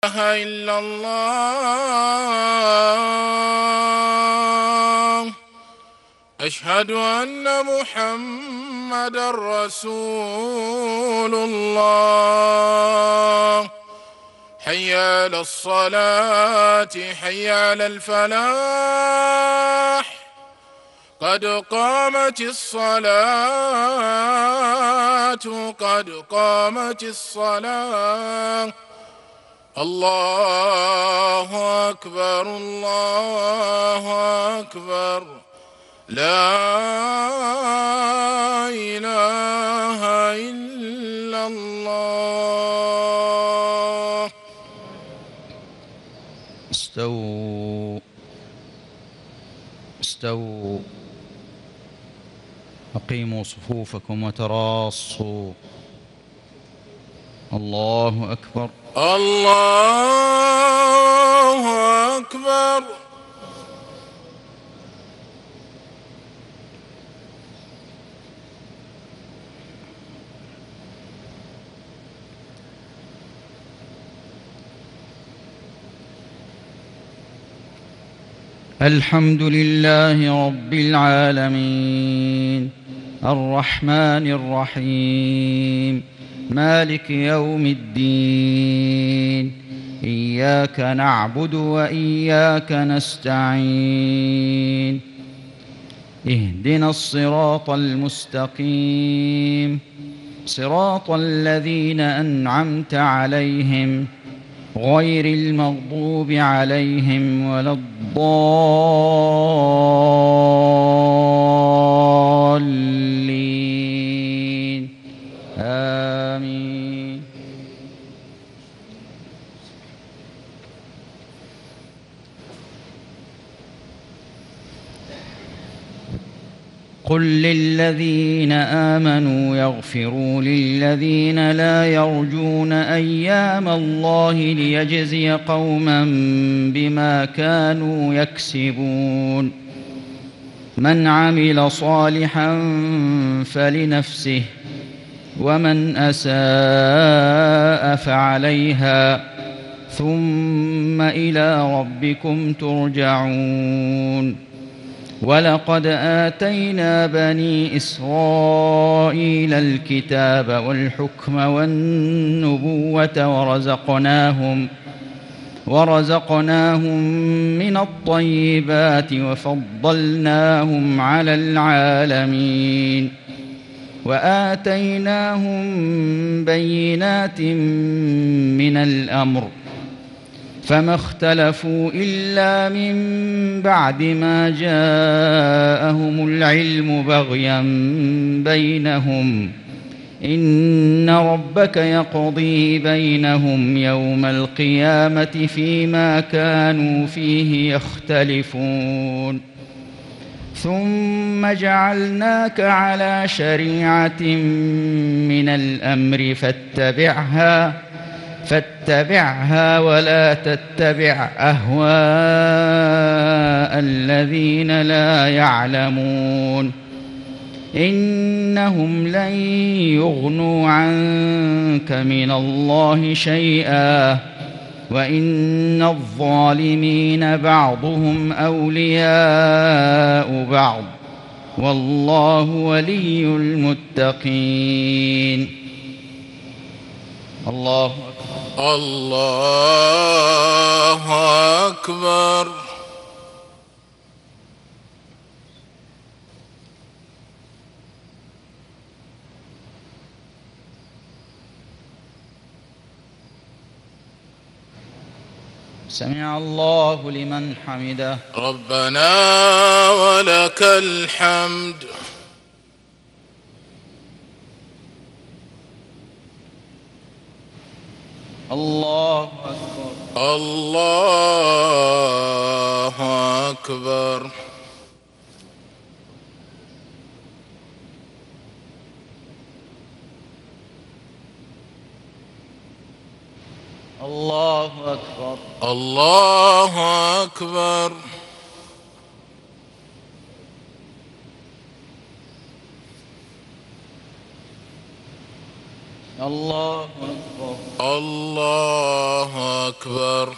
إلا الله. أشهد أن محمدًا رسول الله. حي على الصلاة، حي على الفلاح، قد قامت الصلاة، قد قامت الصلاة. الله أكبر، الله أكبر، لا إله إلا الله. استووا استووا، أقيموا صفوفكم وتراصوا. الله أكبر، الله أكبر. الحمد لله رب العالمين، الرحمن الرحيم، مالك يوم الدين. إياك نعبد وإياك نستعين. اهدنا الصراط المستقيم، صراط الذين أنعمت عليهم غير المغضوب عليهم ولا الضالين. آمين. قل للذين آمنوا يغفروا للذين لا يرجون أيام الله ليجزي قوما بما كانوا يكسبون. من عمل صالحا فلنفسه ومن أساء فعليها ثم إلى ربكم ترجعون. ولقد آتينا بني إسرائيل الكتاب والحكم والنبوة ورزقناهم من الطيبات وفضلناهم على العالمين. وآتيناهم بينات من الأمر، فما اختلفوا إلا من بعد ما جاءهم العلم بغيا بينهم. إن ربك يقضي بينهم يوم القيامة فيما كانوا فيه يختلفون. ثم جعلناك على شريعة من الأمر فاتبعها ولا تتبع أهواء الذين لا يعلمون. إنهم لن يغنوا عنك من الله شيئا، وإن الظالمين بعضهم أولياء بعض، والله ولي المتقين. الله أكبر، الله أكبر. سمع الله لمن حمده. ربنا ولك الحمد. الله أكبر، الله أكبر. الله أكبر، الله أكبر. الله أكبر. الله أكبر.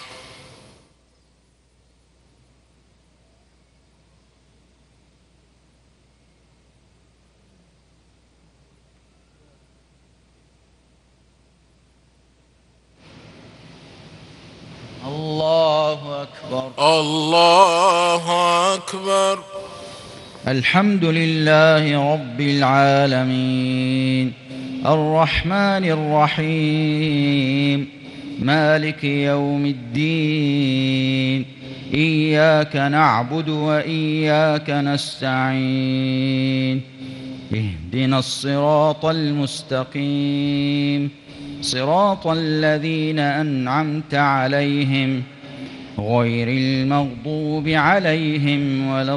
الله أكبر. الله أكبر. الحمد لله رب العالمين الرحمن الرحيم مالك يوم الدين إياك نعبد وإياك نستعين اهدنا الصراط المستقيم صراط الذين أنعمت عليهم غير المغضوب عليهم ولا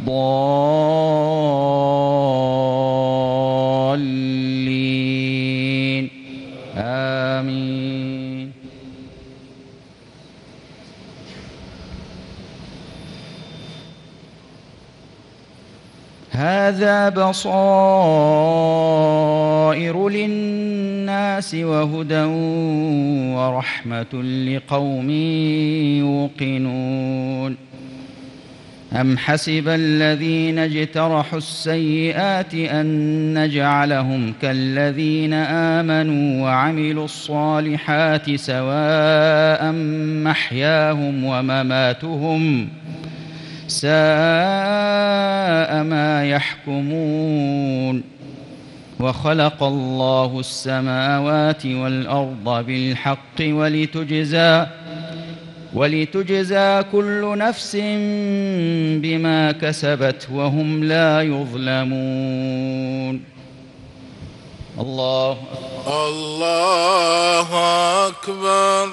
الضالين آمين. هذا بصائر للناس وهدى ورحمة لقوم يوقنون. أم حسب الذين اجترحوا السيئات أن نجعلهم كالذين آمنوا وعملوا الصالحات سواء محياهم ومماتهم ساء ما يحكمون. وخلق الله السماوات والأرض بالحق ولتجزى كل نفس بما كسبت وهم لا يظلمون. الله أكبر.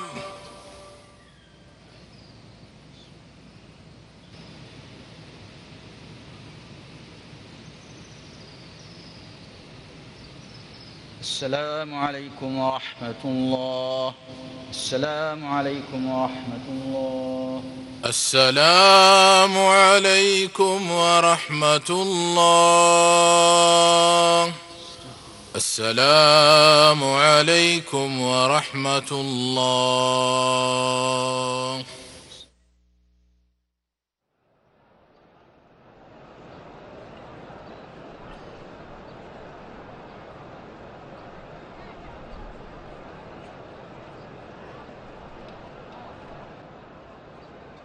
السلام عليكم ورحمة الله. السلام عليكم ورحمة الله. السلام عليكم ورحمة الله. السلام عليكم ورحمة الله.